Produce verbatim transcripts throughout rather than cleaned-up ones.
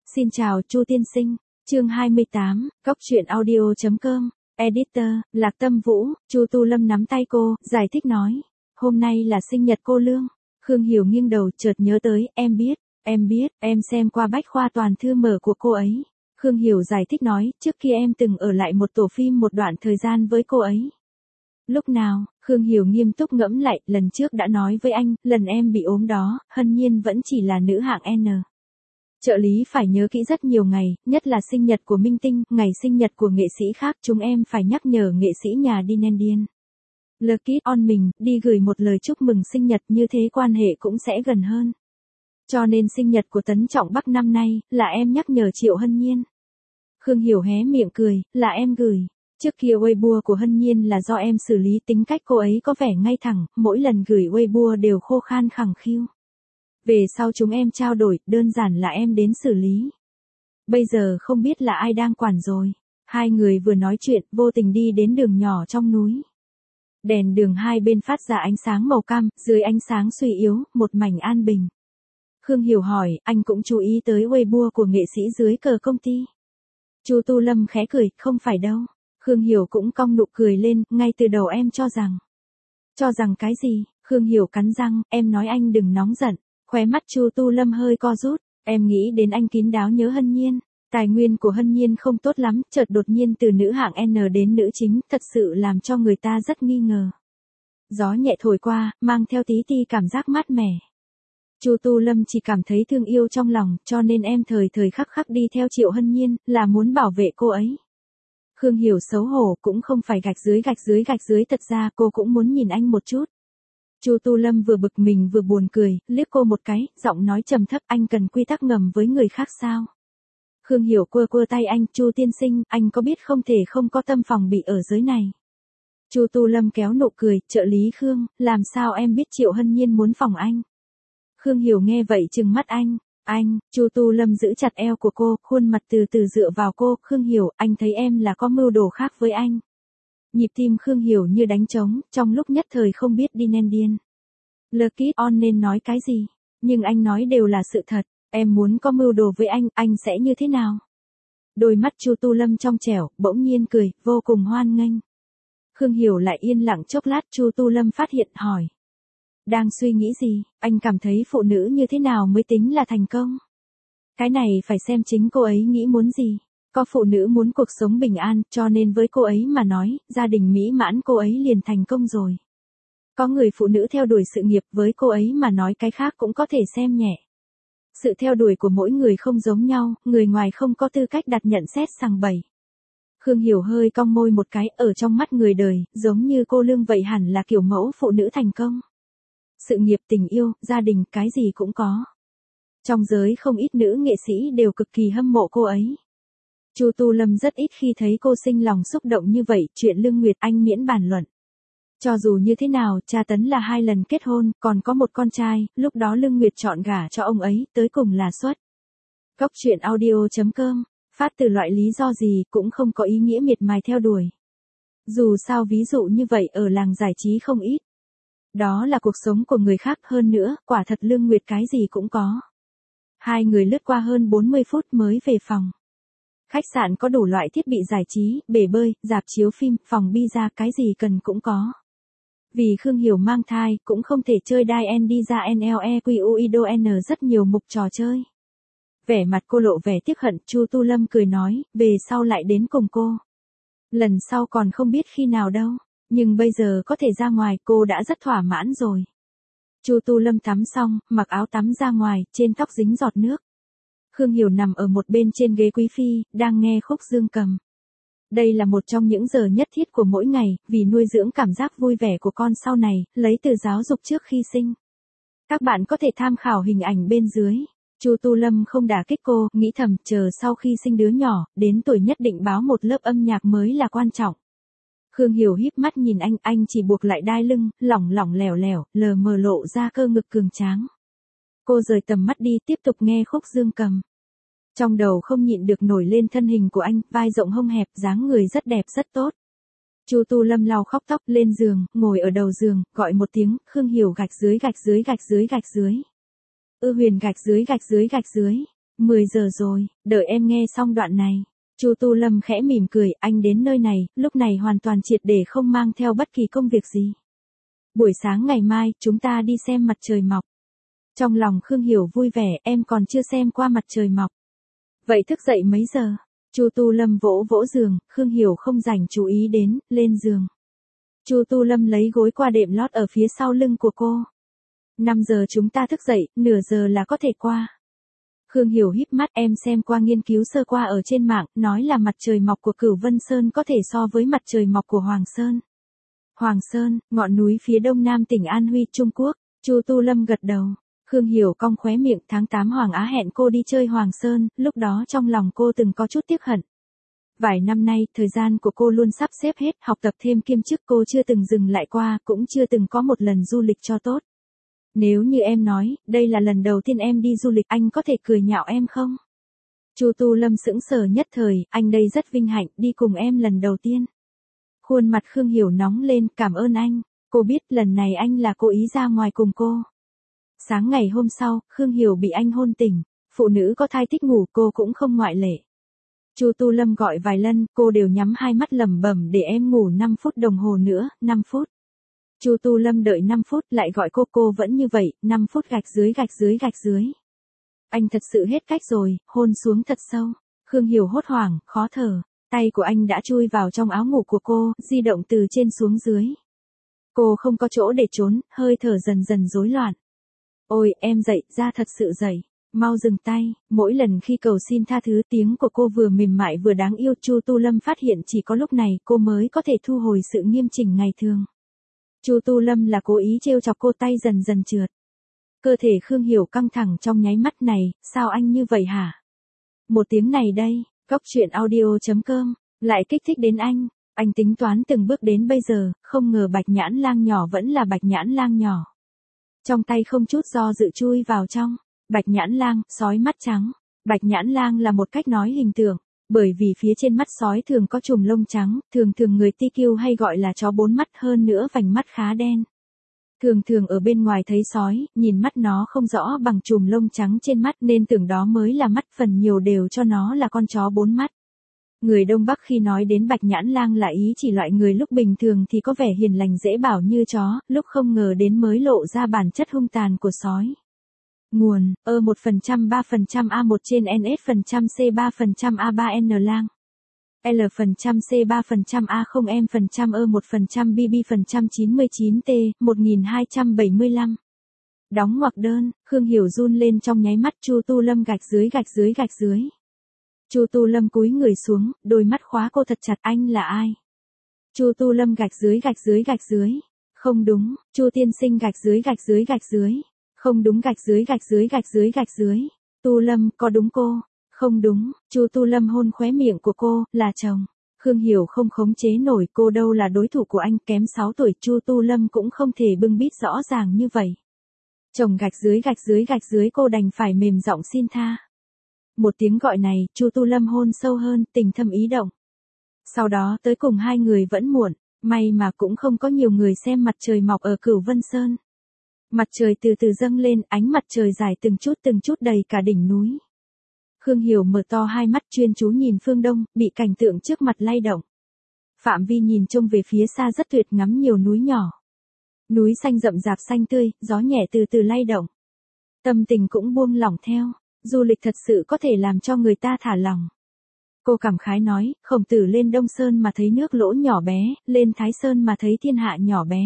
Xin chào Chu tiên sinh. Chương hai mươi tám, Cóc truyện audio chấm com. Editor, Lạc Tâm Vũ. Chu Tu Lâm nắm tay cô, giải thích nói. Hôm nay là sinh nhật cô Lương. Khương Hiểu nghiêng đầu chợt nhớ tới, em biết, em biết, em xem qua bách khoa toàn thư mở của cô ấy. Khương Hiểu giải thích nói, trước kia em từng ở lại một tổ phim một đoạn thời gian với cô ấy. Lúc nào? Khương Hiểu nghiêm túc ngẫm lại, lần trước đã nói với anh, lần em bị ốm đó, Hân Nhiên vẫn chỉ là nữ hạng N. Trợ lý phải nhớ kỹ rất nhiều ngày, nhất là sinh nhật của minh tinh, ngày sinh nhật của nghệ sĩ khác, chúng em phải nhắc nhở nghệ sĩ nhà Dinendian. Lucky on mình, đi gửi một lời chúc mừng sinh nhật, như thế quan hệ cũng sẽ gần hơn. Cho nên sinh nhật của Tấn Trọng Bắc năm nay, là em nhắc nhở Triệu Hân Nhiên. Khương Hiểu hé miệng cười, là em gửi. Trước kia Weibo của Hân Nhiên là do em xử lý, tính cách cô ấy có vẻ ngay thẳng, mỗi lần gửi Weibo đều khô khan khẳng khiu. Về sau chúng em trao đổi, đơn giản là em đến xử lý. Bây giờ không biết là ai đang quản rồi. Hai người vừa nói chuyện, vô tình đi đến đường nhỏ trong núi. Đèn đường hai bên phát ra ánh sáng màu cam, dưới ánh sáng suy yếu, một mảnh an bình. Khương Hiểu hỏi, anh cũng chú ý tới Weibo của nghệ sĩ dưới cờ công ty. Chu Tu Lâm khẽ cười, không phải đâu. Khương Hiểu cũng cong nụ cười lên, ngay từ đầu em cho rằng. Cho rằng cái gì? Khương Hiểu cắn răng, em nói anh đừng nóng giận. Khóe mắt Chu Tu Lâm hơi co rút, em nghĩ đến anh kín đáo nhớ Hân Nhiên. Tài nguyên của Hân Nhiên không tốt lắm, chợt đột nhiên từ nữ hạng N đến nữ chính, thật sự làm cho người ta rất nghi ngờ. Gió nhẹ thổi qua, mang theo tí ti cảm giác mát mẻ. Chu Tu Lâm chỉ cảm thấy thương yêu trong lòng, cho nên em thời thời khắc khắc đi theo Triệu Hân Nhiên, là muốn bảo vệ cô ấy. Khương Hiểu xấu hổ, cũng không phải gạch dưới gạch dưới gạch dưới, thật ra cô cũng muốn nhìn anh một chút. Chu Tu Lâm vừa bực mình vừa buồn cười, liếc cô một cái, giọng nói trầm thấp, anh cần quy tắc ngầm với người khác sao? Khương Hiểu quơ quơ tay anh, Chu tiên sinh, anh có biết không thể không có tâm phòng bị ở giới này. Chu Tu Lâm kéo nụ cười, trợ lý Khương, làm sao em biết Triệu Hân Nhiên muốn phòng anh? Khương Hiểu nghe vậy trừng mắt anh, anh, Chu Tu Lâm giữ chặt eo của cô, khuôn mặt từ từ dựa vào cô, Khương Hiểu, anh thấy em là có mưu đồ khác với anh. Nhịp tim Khương Hiểu như đánh trống, trong lúc nhất thời không biết Dinendian. Lucky on nên nói cái gì, nhưng anh nói đều là sự thật, em muốn có mưu đồ với anh, anh sẽ như thế nào? Đôi mắt Chu Tu Lâm trong trẻo, bỗng nhiên cười, vô cùng hoan nghênh. Khương Hiểu lại yên lặng chốc lát, Chu Tu Lâm phát hiện hỏi. Đang suy nghĩ gì, anh cảm thấy phụ nữ như thế nào mới tính là thành công? Cái này phải xem chính cô ấy nghĩ muốn gì. Có phụ nữ muốn cuộc sống bình an, cho nên với cô ấy mà nói, gia đình mỹ mãn cô ấy liền thành công rồi. Có người phụ nữ theo đuổi sự nghiệp, với cô ấy mà nói cái khác cũng có thể xem nhẹ. Sự theo đuổi của mỗi người không giống nhau, người ngoài không có tư cách đặt nhận xét sằng bậy. Khương Hiểu hơi cong môi một cái, ở trong mắt người đời, giống như cô Lương vậy hẳn là kiểu mẫu phụ nữ thành công. Sự nghiệp, tình yêu, gia đình, cái gì cũng có. Trong giới không ít nữ nghệ sĩ đều cực kỳ hâm mộ cô ấy. Chu Tu Lâm rất ít khi thấy cô sinh lòng xúc động như vậy, chuyện Lương Nguyệt anh miễn bàn luận. Cho dù như thế nào, cha Tấn là hai lần kết hôn, còn có một con trai, lúc đó Lương Nguyệt chọn gả cho ông ấy, tới cùng là xuất. Cóc truyện audio chấm com, phát từ loại lý do gì cũng không có ý nghĩa miệt mài theo đuổi. Dù sao ví dụ như vậy ở làng giải trí không ít. Đó là cuộc sống của người khác, hơn nữa, quả thật Lương Nguyệt cái gì cũng có. Hai người lướt qua hơn bốn mươi phút mới về phòng. Khách sạn có đủ loại thiết bị giải trí, bể bơi, rạp chiếu phim, phòng pizza, cái gì cần cũng có. Vì Khương Hiểu mang thai, cũng không thể chơi đai en đi ra en lờ e quy u i đê o en rất nhiều mục trò chơi. Vẻ mặt cô lộ vẻ tiếc hận, Chu Tu Lâm cười nói, về sau lại đến cùng cô. Lần sau còn không biết khi nào đâu, nhưng bây giờ có thể ra ngoài, cô đã rất thỏa mãn rồi. Chu Tu Lâm tắm xong, mặc áo tắm ra ngoài, trên tóc dính giọt nước. Khương Hiểu nằm ở một bên trên ghế quý phi, đang nghe khúc dương cầm. Đây là một trong những giờ nhất thiết của mỗi ngày, vì nuôi dưỡng cảm giác vui vẻ của con sau này, lấy từ giáo dục trước khi sinh. Các bạn có thể tham khảo hình ảnh bên dưới. Chu Tu Lâm không đả kích cô, nghĩ thầm, chờ sau khi sinh đứa nhỏ, đến tuổi nhất định báo một lớp âm nhạc mới là quan trọng. Khương Hiểu híp mắt nhìn anh, anh chỉ buộc lại đai lưng, lỏng lỏng lẻo lẻo, lờ mờ lộ ra cơ ngực cường tráng. Cô rời tầm mắt đi, tiếp tục nghe khúc dương cầm. Trong đầu không nhịn được nổi lên thân hình của anh, vai rộng hông hẹp, dáng người rất đẹp rất tốt. Chu Tu Lâm lau khóc tóc, lên giường, ngồi ở đầu giường, gọi một tiếng, Khương Hiểu gạch dưới gạch dưới gạch dưới gạch dưới. Ư Huyền gạch dưới gạch dưới gạch dưới. mười giờ rồi, đợi em nghe xong đoạn này. Chu Tu Lâm khẽ mỉm cười, anh đến nơi này, lúc này hoàn toàn triệt để không mang theo bất kỳ công việc gì. Buổi sáng ngày mai, chúng ta đi xem mặt trời mọc. Trong lòng Khương Hiểu vui vẻ, em còn chưa xem qua mặt trời mọc. Vậy thức dậy mấy giờ? Chu Tu Lâm vỗ vỗ giường, Khương Hiểu không dành chú ý đến, lên giường. Chu Tu Lâm lấy gối qua đệm lót ở phía sau lưng của cô. năm giờ chúng ta thức dậy, nửa giờ là có thể qua. Khương Hiểu híp mắt, em xem qua nghiên cứu sơ qua ở trên mạng, nói là mặt trời mọc của Cửu Vân Sơn có thể so với mặt trời mọc của Hoàng Sơn. Hoàng Sơn, ngọn núi phía đông nam tỉnh An Huy, Trung Quốc. Chu Tu Lâm gật đầu. Khương Hiểu cong khóe miệng, tháng tám Hoàng Á hẹn cô đi chơi Hoàng Sơn, lúc đó trong lòng cô từng có chút tiếc hận. Vài năm nay, thời gian của cô luôn sắp xếp hết, học tập thêm kiêm chức cô chưa từng dừng lại qua, cũng chưa từng có một lần du lịch cho tốt. Nếu như em nói, đây là lần đầu tiên em đi du lịch, anh có thể cười nhạo em không? Chu Tu Lâm sững sờ nhất thời, anh đây rất vinh hạnh, đi cùng em lần đầu tiên. Khuôn mặt Khương Hiểu nóng lên, cảm ơn anh, cô biết lần này anh là cố ý ra ngoài cùng cô. Sáng ngày hôm sau, Khương Hiểu bị anh hôn tỉnh, phụ nữ có thai thích ngủ cô cũng không ngoại lệ. Chu Tu Lâm gọi vài lần, cô đều nhắm hai mắt lẩm bẩm để em ngủ năm phút đồng hồ nữa, năm phút. Chu Tu Lâm đợi năm phút lại gọi cô, cô vẫn như vậy, năm phút gạch dưới gạch dưới gạch dưới. Anh thật sự hết cách rồi, hôn xuống thật sâu. Khương Hiểu hốt hoảng, khó thở, tay của anh đã chui vào trong áo ngủ của cô, di động từ trên xuống dưới. Cô không có chỗ để trốn, hơi thở dần dần rối loạn. Ôi, em dậy, ra thật sự dậy. Mau dừng tay, mỗi lần khi cầu xin tha thứ tiếng của cô vừa mềm mại vừa đáng yêu. Chu Tu Lâm phát hiện chỉ có lúc này cô mới có thể thu hồi sự nghiêm chỉnh ngày thường. Chu Tu Lâm là cố ý trêu chọc cô, tay dần dần trượt. Cơ thể Khương Hiểu căng thẳng trong nháy mắt này, sao anh như vậy hả? Một tiếng này đây, góc truyện audio chấm com, lại kích thích đến anh. Anh tính toán từng bước đến bây giờ, không ngờ Bạch Nhãn Lang nhỏ vẫn là Bạch Nhãn Lang nhỏ. Trong tay không chút do dự chui vào trong. Bạch Nhãn Lang, sói mắt trắng. Bạch Nhãn Lang là một cách nói hình tượng, bởi vì phía trên mắt sói thường có chùm lông trắng, thường thường người ti kiu hay gọi là chó bốn mắt, hơn nữa vành mắt khá đen. Thường thường ở bên ngoài thấy sói, nhìn mắt nó không rõ bằng chùm lông trắng trên mắt nên tưởng đó mới là mắt, phần nhiều đều cho nó là con chó bốn mắt. Người Đông Bắc khi nói đến Bạch Nhãn Lang là ý chỉ loại người lúc bình thường thì có vẻ hiền lành dễ bảo như chó, lúc không ngờ đến mới lộ ra bản chất hung tàn của sói. Nguồn, ơ một phần trăm ba phần trăm A một trên en ét phần trăm C ba phần trăm A ba N lang. L phần trăm C ba phần trăm A không M phần trăm ơ một phần trăm B B phần trăm chín mươi chín T một nghìn hai trăm bảy mươi lăm. Đóng ngoặc đơn, Khương Hiểu run lên trong nháy mắt. Chu Tu Lâm gạch dưới gạch dưới gạch dưới. Chu Tu Lâm cúi người xuống, đôi mắt khóa cô thật chặt, anh là ai? Chu Tu Lâm gạch dưới gạch dưới gạch dưới. Không đúng, Chu tiên sinh gạch dưới gạch dưới gạch dưới. Không đúng, gạch dưới gạch dưới gạch dưới gạch dưới. Tu Lâm, có đúng cô? Không đúng, Chu Tu Lâm hôn khóe miệng của cô, là chồng. Khương Hiểu không khống chế nổi, cô đâu là đối thủ của anh, kém sáu tuổi, Chu Tu Lâm cũng không thể bưng bít rõ ràng như vậy. Chồng gạch dưới gạch dưới gạch dưới, cô đành phải mềm giọng xin tha. Một tiếng gọi này, Chu Tu Lâm hôn sâu hơn, tình thâm ý động. Sau đó tới cùng hai người vẫn muộn, may mà cũng không có nhiều người xem mặt trời mọc ở Cửu Vân Sơn. Mặt trời từ từ dâng lên, ánh mặt trời dài từng chút từng chút đầy cả đỉnh núi. Khương Hiểu mở to hai mắt chuyên chú nhìn phương đông, bị cảnh tượng trước mặt lay động. Phạm vi nhìn trông về phía xa rất tuyệt, ngắm nhiều núi nhỏ. Núi xanh rậm rạp xanh tươi, gió nhẹ từ từ lay động. Tâm tình cũng buông lỏng theo, du lịch thật sự có thể làm cho người ta thả lỏng. Cô cảm khái nói, Khổng Tử lên Đông Sơn mà thấy nước lỗ nhỏ bé, lên Thái Sơn mà thấy thiên hạ nhỏ bé.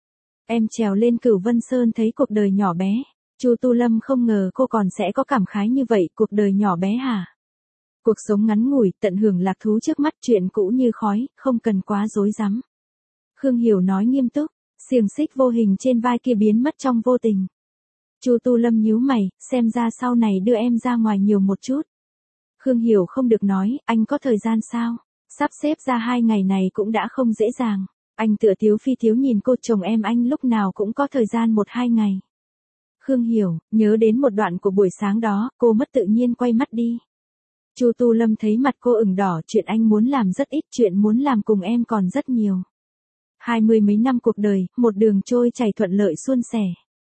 Em trèo lên Cửu Vân Sơn thấy cuộc đời nhỏ bé. Chu Tu Lâm không ngờ cô còn sẽ có cảm khái như vậy, cuộc đời nhỏ bé hả? Cuộc sống ngắn ngủi, tận hưởng lạc thú trước mắt, chuyện cũ như khói, không cần quá rối rắm. Khương Hiểu nói nghiêm túc, xiềng xích vô hình trên vai kia biến mất trong vô tình. Chu Tu Lâm nhíu mày, xem ra sau này đưa em ra ngoài nhiều một chút. Khương Hiểu không được nói, anh có thời gian sao? Sắp xếp ra hai ngày này cũng đã không dễ dàng. Anh tựa thiếu phi thiếu nhìn cô, chồng em anh lúc nào cũng có thời gian một hai ngày. Khương Hiểu, nhớ đến một đoạn của buổi sáng đó, cô mất tự nhiên quay mắt đi. Chu Tu Lâm thấy mặt cô ửng đỏ, chuyện anh muốn làm rất ít, chuyện muốn làm cùng em còn rất nhiều. Hai mươi mấy năm cuộc đời, một đường trôi chảy thuận lợi suôn sẻ.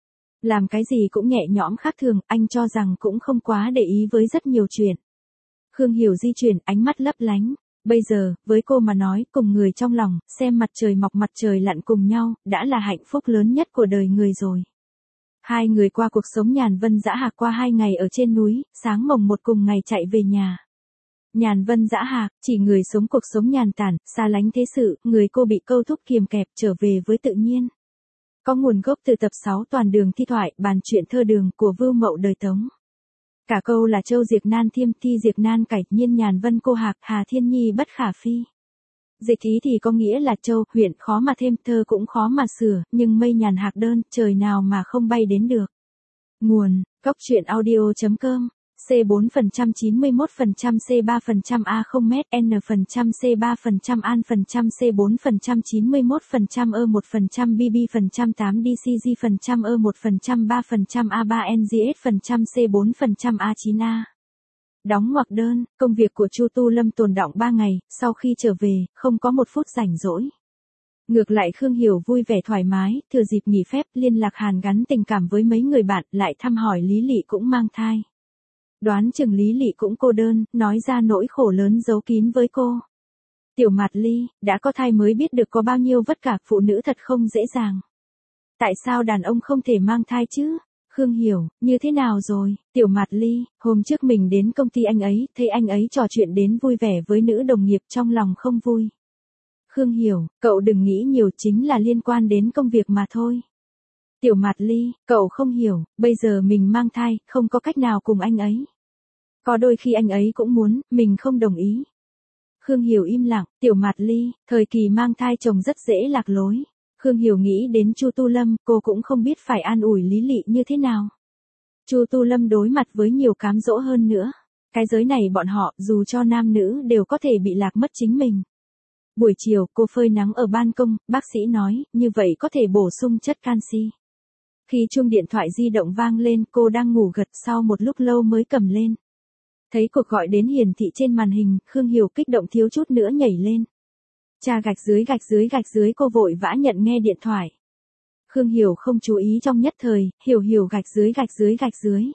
Làm cái gì cũng nhẹ nhõm khác thường, anh cho rằng cũng không quá để ý với rất nhiều chuyện. Khương Hiểu di chuyển, ánh mắt lấp lánh. Bây giờ, với cô mà nói, cùng người trong lòng, xem mặt trời mọc mặt trời lặn cùng nhau, đã là hạnh phúc lớn nhất của đời người rồi. Hai người qua cuộc sống nhàn vân dã hạc qua hai ngày ở trên núi, sáng mồng một cùng ngày chạy về nhà. Nhàn vân dã hạc, chỉ người sống cuộc sống nhàn tản, xa lánh thế sự, người cô bị câu thúc kiềm kẹp trở về với tự nhiên. Có nguồn gốc từ tập sáu Toàn đường thi thoại, bàn chuyện thơ đường của Vưu Mậu đời Tống. Cả câu là châu diệt nan thiêm thi diệt nan cải nhiên nhàn vân cô hạc hà thiên nhi bất khả phi. Dịch ý thì có nghĩa là châu, huyện khó mà thêm, thơ cũng khó mà sửa, nhưng mây nhàn hạc đơn, trời nào mà không bay đến được. Nguồn, góc truyện audio chấm com, C bốn phần trăm chín mươi mốt phần trăm C ba phần trăm A không mét N phần trăm C ba phần trăm An phần trăm C bốn phần trăm chín mươi mốt phần trăm E một phần trăm B B phần trăm tám D C G phần trăm E một phần trăm ba phần trăm A ba N G S phần trăm C bốn phần trăm A chín A. Đóng ngoặc đơn, công việc của Chu Tu Lâm tồn đọng ba ngày, sau khi trở về, không có một phút rảnh rỗi. Ngược lại Khương Hiểu vui vẻ thoải mái, thừa dịp nghỉ phép liên lạc hàn gắn tình cảm với mấy người bạn, lại thăm hỏi Lý Lị cũng mang thai. Đoán chừng Lý Lị cũng cô đơn, nói ra nỗi khổ lớn giấu kín với cô. Tiểu Mạt Ly, đã có thai mới biết được có bao nhiêu vất vả, phụ nữ thật không dễ dàng. Tại sao đàn ông không thể mang thai chứ? Khương Hiểu, như thế nào rồi? Tiểu Mạt Ly, hôm trước mình đến công ty anh ấy, thấy anh ấy trò chuyện đến vui vẻ với nữ đồng nghiệp, trong lòng không vui. Khương Hiểu, cậu đừng nghĩ nhiều, chính là liên quan đến công việc mà thôi. Tiểu Mạt Ly, cậu không hiểu, bây giờ mình mang thai, không có cách nào cùng anh ấy. Có đôi khi anh ấy cũng muốn, mình không đồng ý. Khương Hiểu im lặng, Tiểu Mạt Ly, thời kỳ mang thai chồng rất dễ lạc lối. Khương Hiểu nghĩ đến Chu Tu Lâm, cô cũng không biết phải an ủi Lý Lị như thế nào. Chu Tu Lâm đối mặt với nhiều cám dỗ hơn nữa. Cái giới này bọn họ, dù cho nam nữ đều có thể bị lạc mất chính mình. Buổi chiều, cô phơi nắng ở ban công, bác sĩ nói, như vậy có thể bổ sung chất canxi. Khi chuông điện thoại di động vang lên, cô đang ngủ gật, sau một lúc lâu mới cầm lên. Thấy cuộc gọi đến hiển thị trên màn hình, Khương Hiểu kích động thiếu chút nữa nhảy lên. Cha gạch dưới gạch dưới gạch dưới cô vội vã nhận nghe điện thoại. Khương Hiểu không chú ý trong nhất thời, Hiểu Hiểu gạch dưới gạch dưới gạch dưới.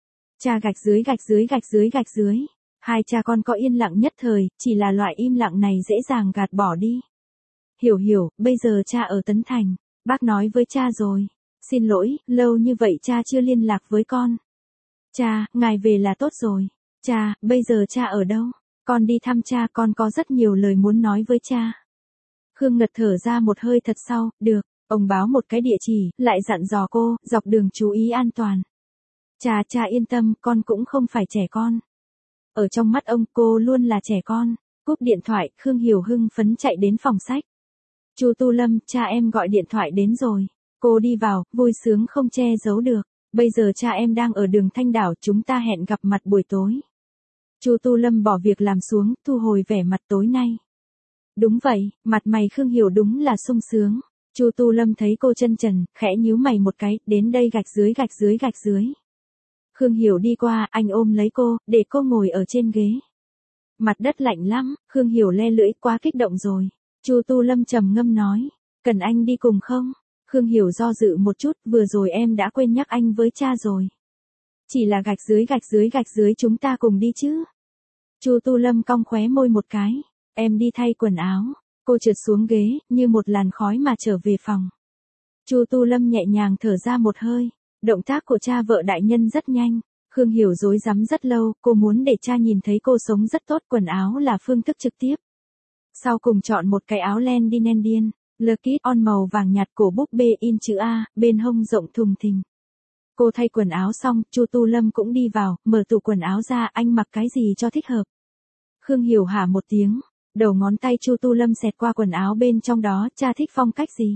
Cha gạch dưới gạch dưới gạch dưới gạch dưới. Hai cha con có yên lặng nhất thời, chỉ là loại im lặng này dễ dàng gạt bỏ đi. Hiểu Hiểu, bây giờ cha ở Tấn Thành, bác nói với cha rồi. Xin lỗi, lâu như vậy cha chưa liên lạc với con. Cha, ngài về là tốt rồi. Cha, bây giờ cha ở đâu? Con đi thăm cha, con có rất nhiều lời muốn nói với cha. Khương Ngật thở ra một hơi thật sâu, được, ông báo một cái địa chỉ, lại dặn dò cô, dọc đường chú ý an toàn. Cha, cha yên tâm, con cũng không phải trẻ con. Ở trong mắt ông, cô luôn là trẻ con. Cúp điện thoại, Khương Hiểu hưng phấn chạy đến phòng sách. Chu Tu Lâm, cha em gọi điện thoại đến rồi. Cô đi vào, vui sướng không che giấu được. Bây giờ cha em đang ở đường Thanh Đảo, chúng ta hẹn gặp mặt buổi tối. Chu Tu Lâm bỏ việc làm xuống, thu hồi vẻ mặt tối nay. Đúng vậy, mặt mày Khương Hiểu đúng là sung sướng. Chu Tu Lâm thấy cô chân trần, khẽ nhíu mày một cái, đến đây gạch dưới gạch dưới gạch dưới. Khương Hiểu đi qua, anh ôm lấy cô, để cô ngồi ở trên ghế. Mặt đất lạnh lắm, Khương Hiểu le lưỡi, quá kích động rồi. Chu Tu Lâm trầm ngâm nói, cần anh đi cùng không? Khương Hiểu do dự một chút, vừa rồi em đã quên nhắc anh với cha rồi. Chỉ là gạch dưới gạch dưới gạch dưới chúng ta cùng đi chứ. Chu Tu Lâm cong khóe môi một cái, em đi thay quần áo. Cô trượt xuống ghế, như một làn khói mà trở về phòng. Chu Tu Lâm nhẹ nhàng thở ra một hơi, động tác của cha vợ đại nhân rất nhanh. Khương Hiểu rối rắm rất lâu, cô muốn để cha nhìn thấy cô sống rất tốt, quần áo là phương thức trực tiếp. Sau cùng chọn một cái áo len đi nen điên. Lucky on màu vàng nhạt, cổ búp bê in chữ A, bên hông rộng thùng thình. Cô thay quần áo xong, Chu Tu Lâm cũng đi vào, mở tủ quần áo ra, anh mặc cái gì cho thích hợp. Khương Hiểu hả một tiếng, đầu ngón tay Chu Tu Lâm xẹt qua quần áo bên trong đó, cha thích phong cách gì?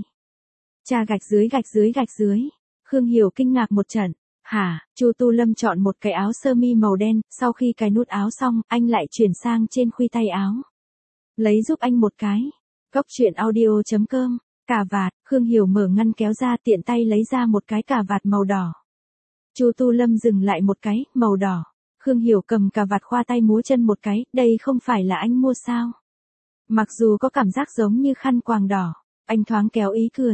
Cha gạch dưới gạch dưới gạch dưới. Khương Hiểu kinh ngạc một trận. Hả? Chu Tu Lâm chọn một cái áo sơ mi màu đen, sau khi cài nút áo xong, anh lại chuyển sang trên khuy tay áo. Lấy giúp anh một cái. Góc truyện audio chấm com, cà vạt, Khương Hiểu mở ngăn kéo ra, tiện tay lấy ra một cái cà vạt màu đỏ. Chu Tu Lâm dừng lại một cái, màu đỏ. Khương Hiểu cầm cà vạt khoa tay múa chân một cái, đây không phải là anh mua sao? Mặc dù có cảm giác giống như khăn quàng đỏ, anh thoáng kéo ý cười.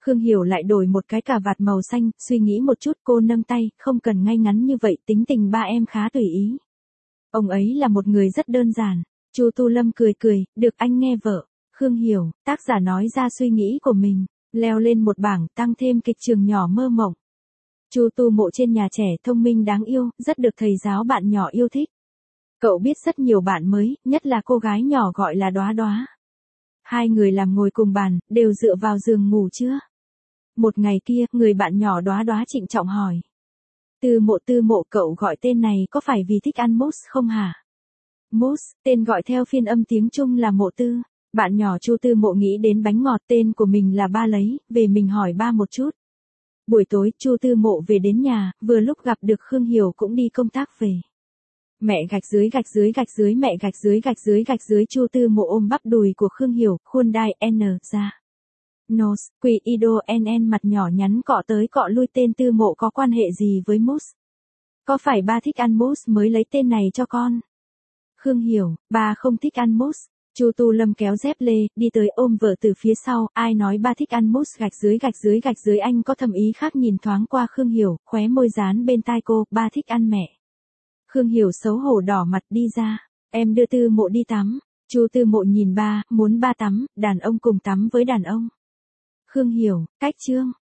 Khương Hiểu lại đổi một cái cà vạt màu xanh, suy nghĩ một chút cô nâng tay, không cần ngay ngắn như vậy, tính tình ba em khá tùy ý. Ông ấy là một người rất đơn giản. Chu Tu Lâm cười cười, được anh nghe vợ. Khương Hiểu, tác giả nói ra suy nghĩ của mình, leo lên một bảng, tăng thêm kịch trường nhỏ mơ mộng. Chu Tu Mộ trên nhà trẻ thông minh đáng yêu, rất được thầy giáo bạn nhỏ yêu thích. Cậu biết rất nhiều bạn mới, nhất là cô gái nhỏ gọi là Đóa Đóa. Hai người làm ngồi cùng bàn, đều dựa vào giường ngủ chưa? Một ngày kia, người bạn nhỏ Đóa Đóa trịnh trọng hỏi. Tư Mộ Tư Mộ, cậu gọi tên này có phải vì thích ăn mousse không hả? Mousse, tên gọi theo phiên âm tiếng Trung là Mộ Tư. Bạn nhỏ Chu Tư Mộ nghĩ đến bánh ngọt, tên của mình là ba lấy, về mình hỏi ba một chút. Buổi tối, Chu Tư Mộ về đến nhà, vừa lúc gặp được Khương Hiểu cũng đi công tác về. Mẹ gạch dưới gạch dưới gạch dưới mẹ gạch dưới gạch dưới gạch dưới Chu Tư Mộ ôm bắp đùi của Khương Hiểu, khuôn đai N ra. Nose, quỷ ido nn mặt nhỏ nhắn cọ tới cọ lui, tên Tư Mộ có quan hệ gì với mousse? Có phải ba thích ăn mousse mới lấy tên này cho con? Khương Hiểu, ba không thích ăn mousse. Chu Tu Lâm kéo dép lê, đi tới ôm vợ từ phía sau, ai nói ba thích ăn mousse gạch dưới gạch dưới gạch dưới, anh có thầm ý khác nhìn thoáng qua Khương Hiểu, khóe môi dán bên tai cô, ba thích ăn mẹ. Khương Hiểu xấu hổ đỏ mặt đi ra, em đưa Tư Mộ đi tắm. Chu Tư Mộ nhìn ba, muốn ba tắm, đàn ông cùng tắm với đàn ông. Khương Hiểu, cách chương.